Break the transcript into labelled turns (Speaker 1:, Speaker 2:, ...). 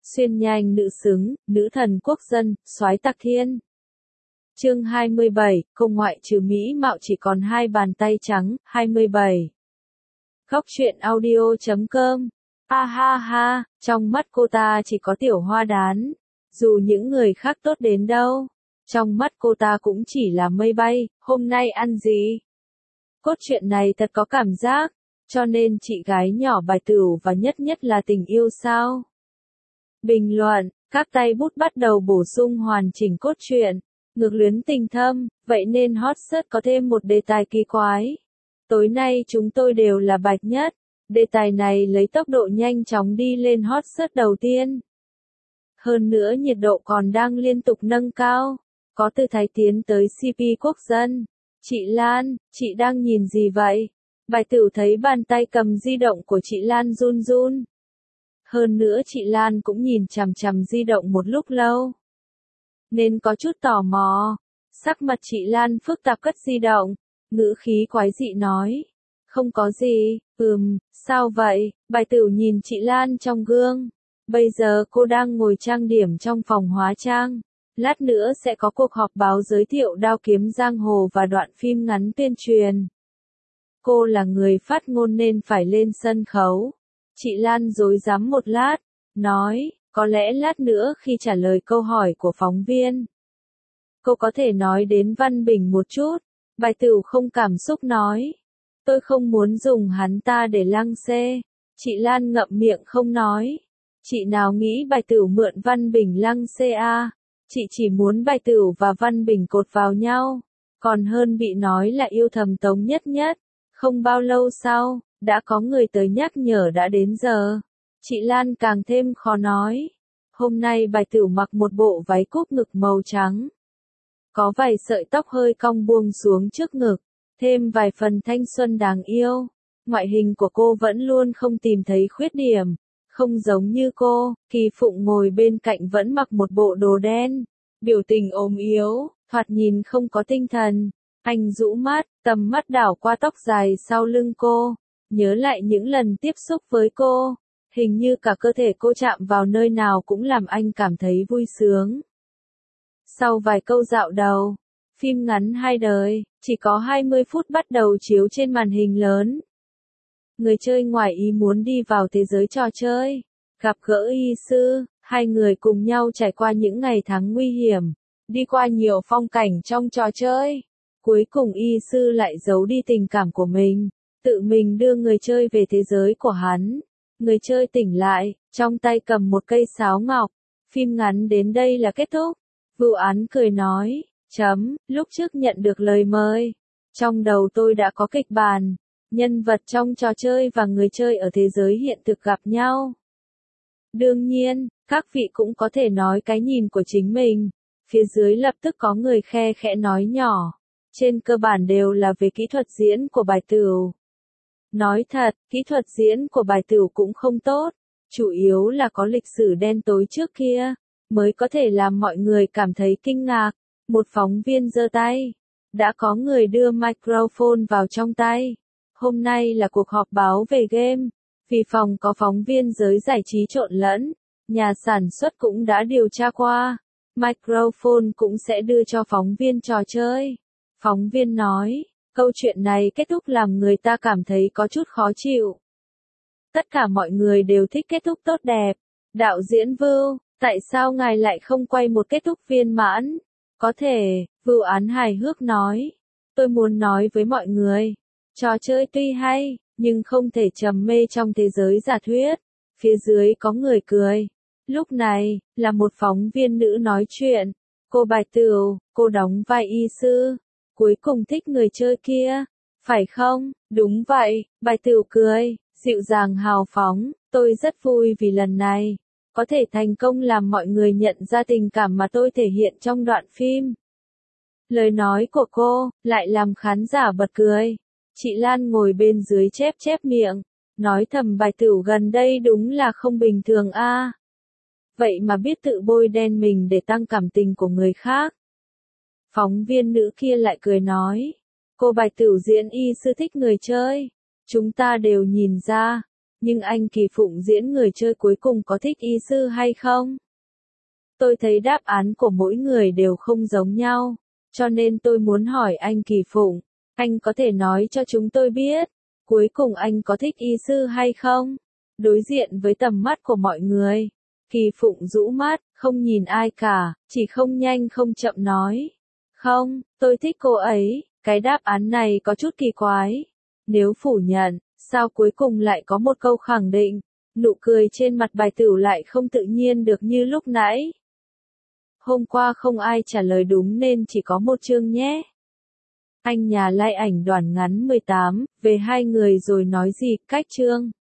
Speaker 1: Xuyên nhanh nữ xứng, nữ thần quốc dân, soái tạc thiên. Chương 27, công ngoại trừ mỹ mạo chỉ còn hai bàn tay trắng, 27. Góc truyện audio.com. Ha ha ha, trong mắt cô ta chỉ có tiểu hoa đán. Dù những người khác tốt đến đâu, trong mắt cô ta cũng chỉ là mây bay, hôm nay ăn gì? Cốt truyện này thật có cảm giác, cho nên chị gái nhỏ Bài Tửu và nhất nhất là tình yêu sao? Bình luận, các tay bút bắt đầu bổ sung hoàn chỉnh cốt truyện, ngược luyến tình thâm, vậy nên hot search có thêm một đề tài kỳ quái. Tối nay chúng tôi đều là bạch nhất, đề tài này lấy tốc độ nhanh chóng đi lên hot search đầu tiên. Hơn nữa nhiệt độ còn đang liên tục nâng cao, có từ Thái tiến tới CP quốc dân. Chị Lan, chị đang nhìn gì vậy? Bài Tửu thấy bàn tay cầm di động của chị Lan run run. Hơn nữa chị Lan cũng nhìn chằm chằm di động một lúc lâu, nên có chút tò mò. Sắc mặt chị Lan phức tạp cất di động, ngữ khí quái dị nói. Không có gì, sao vậy? Bài Tửu nhìn chị Lan trong gương. Bây giờ cô đang ngồi trang điểm trong phòng hóa trang. Lát nữa sẽ có cuộc họp báo giới thiệu Đao Kiếm Giang Hồ và đoạn phim ngắn tuyên truyền. Cô là người phát ngôn nên phải lên sân khấu. Chị Lan rối rắm một lát, nói, có lẽ lát nữa khi trả lời câu hỏi của phóng viên, cô có thể nói đến Văn Bình một chút. Bài Tửu không cảm xúc nói, tôi không muốn dùng hắn ta để lăng xê. Chị Lan ngậm miệng không nói. Chị nào nghĩ Bài Tửu mượn Văn Bình lăng xê à? Chị chỉ muốn Bài Tửu và Văn Bình cột vào nhau, còn hơn bị nói là yêu thầm Tống Nhất Nhất. Không bao lâu sau, đã có người tới nhắc nhở đã đến giờ. Chị Lan càng thêm khó nói. Hôm nay Bài Tửu mặc một bộ váy cúp ngực màu trắng, có vài sợi tóc hơi cong buông xuống trước ngực, thêm vài phần thanh xuân đáng yêu. Ngoại hình của cô vẫn luôn không tìm thấy khuyết điểm, không giống như cô. Kỳ Phụng ngồi bên cạnh vẫn mặc một bộ đồ đen, biểu tình ốm yếu, thoạt nhìn không có tinh thần. Anh rũ mắt, tầm mắt đảo qua tóc dài sau lưng cô, nhớ lại những lần tiếp xúc với cô. Hình như cả cơ thể cô chạm vào nơi nào cũng làm anh cảm thấy vui sướng. Sau vài câu dạo đầu, phim ngắn hai đời, chỉ có 20 phút bắt đầu chiếu trên màn hình lớn. Người chơi ngoài ý muốn đi vào thế giới trò chơi, gặp gỡ y sư, hai người cùng nhau trải qua những ngày tháng nguy hiểm, đi qua nhiều phong cảnh trong trò chơi. Cuối cùng y sư lại giấu đi tình cảm của mình, tự mình đưa người chơi về thế giới của hắn. Người chơi tỉnh lại, trong tay cầm một cây sáo ngọc. Phim ngắn đến đây là kết thúc. Vụ án cười nói, lúc trước nhận được lời mời, trong đầu tôi đã có kịch bản, nhân vật trong trò chơi và người chơi ở thế giới hiện thực gặp nhau. Đương nhiên, các vị cũng có thể nói cái nhìn của chính mình. Phía dưới lập tức có người khe khẽ nói nhỏ. Trên cơ bản đều là về kỹ thuật diễn của Bài Tửu. Nói thật, kỹ thuật diễn của Bài Tửu cũng không tốt, chủ yếu là có lịch sử đen tối trước kia, mới có thể làm mọi người cảm thấy kinh ngạc. Một phóng viên giơ tay, đã có người đưa microphone vào trong tay. Hôm nay là cuộc họp báo về game, vì phòng có phóng viên giới giải trí trộn lẫn, nhà sản xuất cũng đã điều tra qua, microphone cũng sẽ đưa cho phóng viên trò chơi. Phóng viên nói, câu chuyện này kết thúc làm người ta cảm thấy có chút khó chịu. Tất cả mọi người đều thích kết thúc tốt đẹp. Đạo diễn Vưu, tại sao ngài lại không quay một kết thúc viên mãn? Có thể, Vưu Án hài hước nói. Tôi muốn nói với mọi người, trò chơi tuy hay, nhưng không thể trầm mê trong thế giới giả thuyết. Phía dưới có người cười. Lúc này, là một phóng viên nữ nói chuyện. Cô Bài Tửu, cô đóng vai y sư. Cuối cùng thích người chơi kia, phải không? Đúng vậy, Bài Tửu cười, dịu dàng hào phóng. Tôi rất vui vì lần này có thể thành công làm mọi người nhận ra tình cảm mà tôi thể hiện trong đoạn phim. Lời nói của cô lại làm khán giả bật cười. Chị Lan ngồi bên dưới chép chép miệng, nói thầm Bài Tửu gần đây đúng là không bình thường a. Vậy mà biết tự bôi đen mình để tăng cảm tình của người khác. Phóng viên nữ kia lại cười nói, cô Bài Tửu diễn y sư thích người chơi, chúng ta đều nhìn ra. Nhưng anh Kỳ Phụng diễn người chơi cuối cùng có thích y sư hay không? Tôi thấy đáp án của mỗi người đều không giống nhau, cho nên tôi muốn hỏi anh Kỳ Phụng, anh có thể nói cho chúng tôi biết, cuối cùng anh có thích y sư hay không? Đối diện với tầm mắt của mọi người, Kỳ Phụng rũ mắt, không nhìn ai cả, chỉ không nhanh không chậm nói. Không, tôi thích cô ấy, cái đáp án này có chút kỳ quái. Nếu phủ nhận, sao cuối cùng lại có một câu khẳng định? Nụ cười trên mặt bài tửu lại không tự nhiên được như lúc nãy. Hôm qua không ai trả lời đúng nên chỉ có một chương nhé. Anh nhà lai ảnh đoàn ngắn 18, về hai người rồi nói gì, cách chương.